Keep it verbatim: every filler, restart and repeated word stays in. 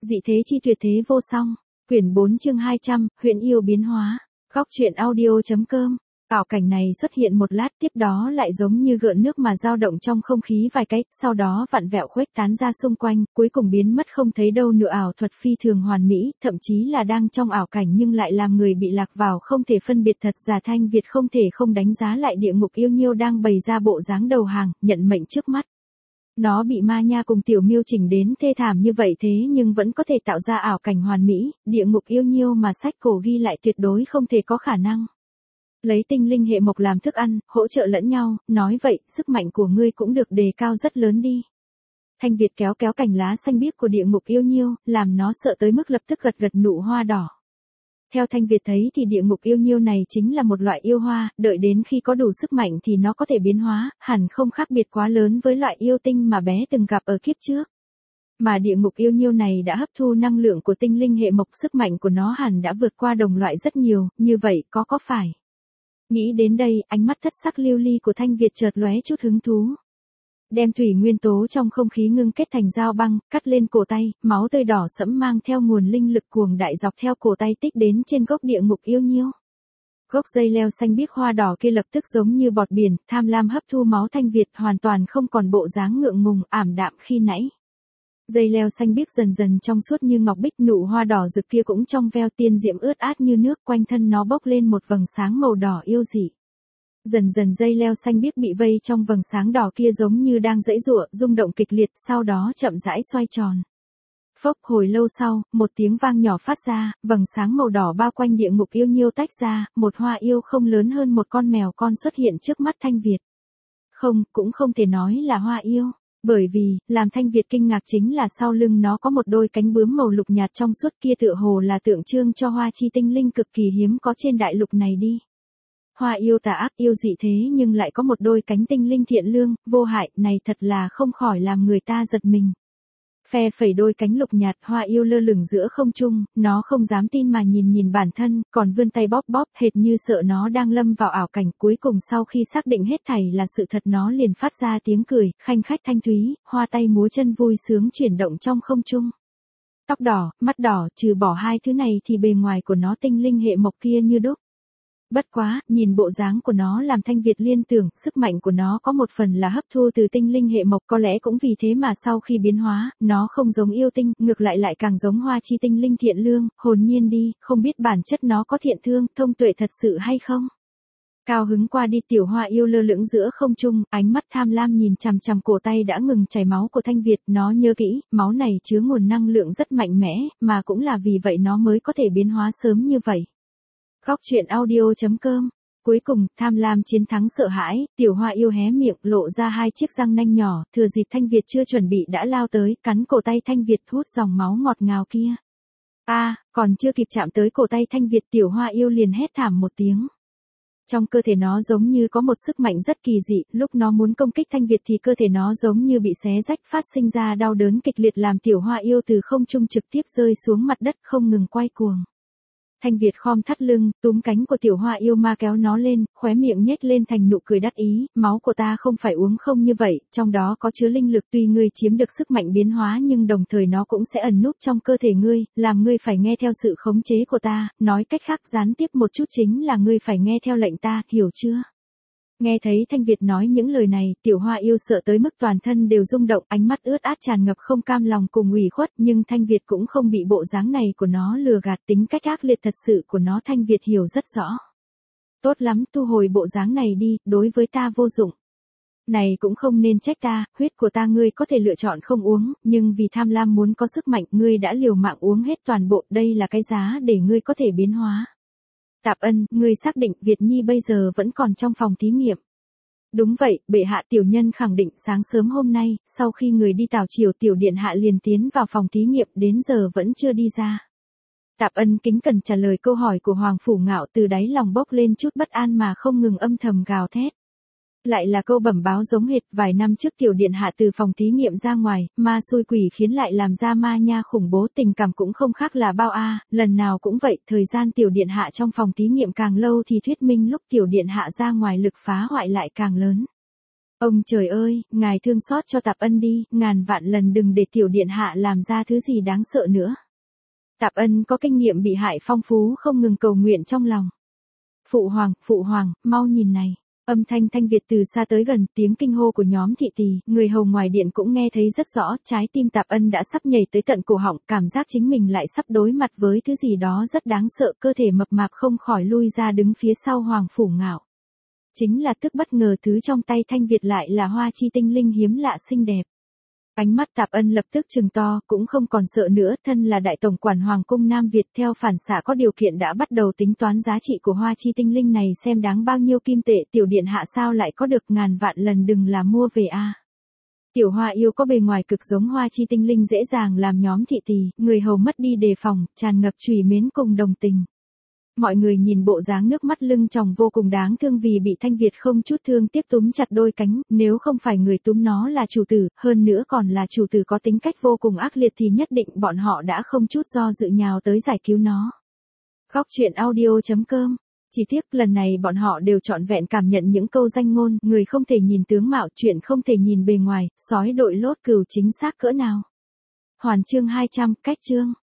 Dị thế chi tuyệt thế vô song. Quyển bốn chương hai trăm, huyện yêu biến hóa. Góc truyện audio.com. Ảo cảnh này xuất hiện một lát, tiếp đó lại giống như gợn nước mà dao động trong không khí vài cái, sau đó vặn vẹo khuếch tán ra xung quanh, cuối cùng biến mất không thấy đâu nữa. Ảo thuật phi thường hoàn mỹ, thậm chí là đang trong ảo cảnh nhưng lại làm người bị lạc vào không thể phân biệt thật giả. Thanh Việt không thể không đánh giá lại địa ngục yêu nhiêu đang bày ra bộ dáng đầu hàng, nhận mệnh trước mắt. Nó bị ma nha cùng tiểu miêu chỉnh đến thê thảm như vậy thế nhưng vẫn có thể tạo ra ảo cảnh hoàn mỹ, địa ngục yêu nhiêu mà sách cổ ghi lại tuyệt đối không thể có khả năng. Lấy tinh linh hệ mộc làm thức ăn, hỗ trợ lẫn nhau, nói vậy, sức mạnh của ngươi cũng được đề cao rất lớn đi. Thanh Việt kéo kéo cành lá xanh biếc của địa ngục yêu nhiêu, làm nó sợ tới mức lập tức gật gật nụ hoa đỏ. Theo Thanh Việt thấy thì địa ngục yêu nhiêu này chính là một loại yêu hoa, đợi đến khi có đủ sức mạnh thì nó có thể biến hóa, hẳn không khác biệt quá lớn với loại yêu tinh mà bé từng gặp ở kiếp trước. Mà địa ngục yêu nhiêu này đã hấp thu năng lượng của tinh linh hệ mộc, sức mạnh của nó hẳn đã vượt qua đồng loại rất nhiều, như vậy có có phải? Nghĩ đến đây, ánh mắt thất sắc lưu ly của Thanh Việt chợt lóe chút hứng thú. Đem thủy nguyên tố trong không khí ngưng kết thành dao băng, cắt lên cổ tay, máu tươi đỏ sẫm mang theo nguồn linh lực cuồng đại dọc theo cổ tay tích đến trên gốc địa ngục yêu nhiêu. Gốc dây leo xanh biếc hoa đỏ kia lập tức giống như bọt biển, tham lam hấp thu máu Thanh Việt, hoàn toàn không còn bộ dáng ngượng ngùng, ảm đạm khi nãy. Dây leo xanh biếc dần dần trong suốt như ngọc bích, nụ hoa đỏ rực kia cũng trong veo tiên diễm ướt át như nước, quanh thân nó bốc lên một vầng sáng màu đỏ yêu dị. Dần dần dây leo xanh biếc bị vây trong vầng sáng đỏ kia giống như đang giãy giụa, rung động kịch liệt, sau đó chậm rãi xoay tròn. Phốc, hồi lâu sau, một tiếng vang nhỏ phát ra, vầng sáng màu đỏ bao quanh địa ngục yêu nhiêu tách ra, một hoa yêu không lớn hơn một con mèo con xuất hiện trước mắt Thanh Việt. Không, cũng không thể nói là hoa yêu, bởi vì, làm Thanh Việt kinh ngạc chính là sau lưng nó có một đôi cánh bướm màu lục nhạt trong suốt kia, tựa hồ là tượng trưng cho hoa chi tinh linh cực kỳ hiếm có trên đại lục này đi. Hoa yêu tà ác, yêu dị thế nhưng lại có một đôi cánh tinh linh thiện lương, vô hại, này thật là không khỏi làm người ta giật mình. Phe phẩy đôi cánh lục nhạt, hoa yêu lơ lửng giữa không trung, nó không dám tin mà nhìn nhìn bản thân, còn vươn tay bóp bóp hệt như sợ nó đang lâm vào ảo cảnh. Cuối cùng sau khi xác định hết thảy là sự thật, nó liền phát ra tiếng cười, khanh khách thanh thúy, hoa tay múa chân vui sướng chuyển động trong không trung. Tóc đỏ, mắt đỏ, trừ bỏ hai thứ này thì bề ngoài của nó tinh linh hệ mộc kia như đúc. Bất quá, nhìn bộ dáng của nó làm Thanh Việt liên tưởng, sức mạnh của nó có một phần là hấp thu từ tinh linh hệ mộc, có lẽ cũng vì thế mà sau khi biến hóa, nó không giống yêu tinh, ngược lại lại càng giống hoa chi tinh linh thiện lương, hồn nhiên đi, không biết bản chất nó có thiện thương, thông tuệ thật sự hay không. Cao hứng qua đi, tiểu hoa yêu lơ lửng giữa không trung, ánh mắt tham lam nhìn chằm chằm cổ tay đã ngừng chảy máu của Thanh Việt, nó nhớ kỹ, máu này chứa nguồn năng lượng rất mạnh mẽ, mà cũng là vì vậy nó mới có thể biến hóa sớm như vậy. Góc truyện audio.com. Cuối cùng, tham lam chiến thắng sợ hãi, tiểu hoa yêu hé miệng, lộ ra hai chiếc răng nanh nhỏ, thừa dịp Thanh Việt chưa chuẩn bị đã lao tới, cắn cổ tay Thanh Việt, hút dòng máu ngọt ngào kia. A, à, còn chưa kịp chạm tới cổ tay Thanh Việt, tiểu hoa yêu liền hét thảm một tiếng. Trong cơ thể nó giống như có một sức mạnh rất kỳ dị, lúc nó muốn công kích Thanh Việt thì cơ thể nó giống như bị xé rách, phát sinh ra đau đớn kịch liệt làm tiểu hoa yêu từ không trung trực tiếp rơi xuống mặt đất không ngừng quay cuồng. Thanh Việt khom thắt lưng, túm cánh của tiểu hoa yêu ma kéo nó lên, khóe miệng nhếch lên thành nụ cười đắc ý, máu của ta không phải uống không như vậy, trong đó có chứa linh lực, tuy ngươi chiếm được sức mạnh biến hóa nhưng đồng thời nó cũng sẽ ẩn núp trong cơ thể ngươi, làm ngươi phải nghe theo sự khống chế của ta, nói cách khác gián tiếp một chút chính là ngươi phải nghe theo lệnh ta, hiểu chưa? Nghe thấy Thanh Việt nói những lời này, tiểu hoa yêu sợ tới mức toàn thân đều rung động, ánh mắt ướt át tràn ngập không cam lòng cùng ủy khuất, nhưng Thanh Việt cũng không bị bộ dáng này của nó lừa gạt, tính cách ác liệt thật sự của nó Thanh Việt hiểu rất rõ. Tốt lắm, thu hồi bộ dáng này đi, đối với ta vô dụng. Này cũng không nên trách ta, huyết của ta ngươi có thể lựa chọn không uống, nhưng vì tham lam muốn có sức mạnh, ngươi đã liều mạng uống hết toàn bộ, đây là cái giá để ngươi có thể biến hóa. Tạp Ân, ngươi xác định Việt Nhi bây giờ vẫn còn trong phòng thí nghiệm. Đúng vậy, bệ hạ, tiểu nhân khẳng định sáng sớm hôm nay, sau khi người đi tảo triều tiểu điện hạ liền tiến vào phòng thí nghiệm, đến giờ vẫn chưa đi ra. Tạp Ân kính cẩn trả lời câu hỏi của Hoàng Phủ Ngạo, từ đáy lòng bốc lên chút bất an mà không ngừng âm thầm gào thét. Lại là câu bẩm báo giống hệt, vài năm trước tiểu điện hạ từ phòng thí nghiệm ra ngoài, ma xui quỷ khiến lại làm ra ma nha khủng bố, tình cảm cũng không khác là bao a, à, lần nào cũng vậy, thời gian tiểu điện hạ trong phòng thí nghiệm càng lâu thì thuyết minh lúc tiểu điện hạ ra ngoài lực phá hoại lại càng lớn. Ông trời ơi, ngài thương xót cho Tạp Ân đi, ngàn vạn lần đừng để tiểu điện hạ làm ra thứ gì đáng sợ nữa. Tạp Ân có kinh nghiệm bị hại phong phú không ngừng cầu nguyện trong lòng. Phụ hoàng, phụ hoàng, mau nhìn này. Âm thanh Thanh Việt từ xa tới gần, tiếng kinh hô của nhóm thị tỳ, người hầu ngoài điện cũng nghe thấy rất rõ, trái tim Tạp Ân đã sắp nhảy tới tận cổ họng, cảm giác chính mình lại sắp đối mặt với thứ gì đó rất đáng sợ, cơ thể mập mạp không khỏi lui ra đứng phía sau Hoàng Phủ Ngạo. Chính là tức bất ngờ thứ trong tay Thanh Việt lại là hoa chi tinh linh hiếm lạ xinh đẹp. Ánh mắt Tạp Ân lập tức trừng to, cũng không còn sợ nữa, thân là đại tổng quản Hoàng cung Nam Việt theo phản xạ có điều kiện đã bắt đầu tính toán giá trị của hoa chi tinh linh này xem đáng bao nhiêu kim tệ, tiểu điện hạ sao lại có được, ngàn vạn lần đừng là mua về a. Tiểu hoa yêu có bề ngoài cực giống hoa chi tinh linh dễ dàng làm nhóm thị tỳ, người hầu mất đi đề phòng, tràn ngập trùy mến cùng đồng tình. Mọi người nhìn bộ dáng nước mắt lưng tròng vô cùng đáng thương vì bị Thanh Việt không chút thương tiếc túm chặt đôi cánh, nếu không phải người túm nó là chủ tử, hơn nữa còn là chủ tử có tính cách vô cùng ác liệt thì nhất định bọn họ đã không chút do dự nhào tới giải cứu nó. Góc truyện audio chấm com. Chỉ tiếc lần này bọn họ đều trọn vẹn cảm nhận những câu danh ngôn, người không thể nhìn tướng mạo, chuyện không thể nhìn bề ngoài, sói đội lốt cừu chính xác cỡ nào. Hoàn chương hai trăm, cách chương.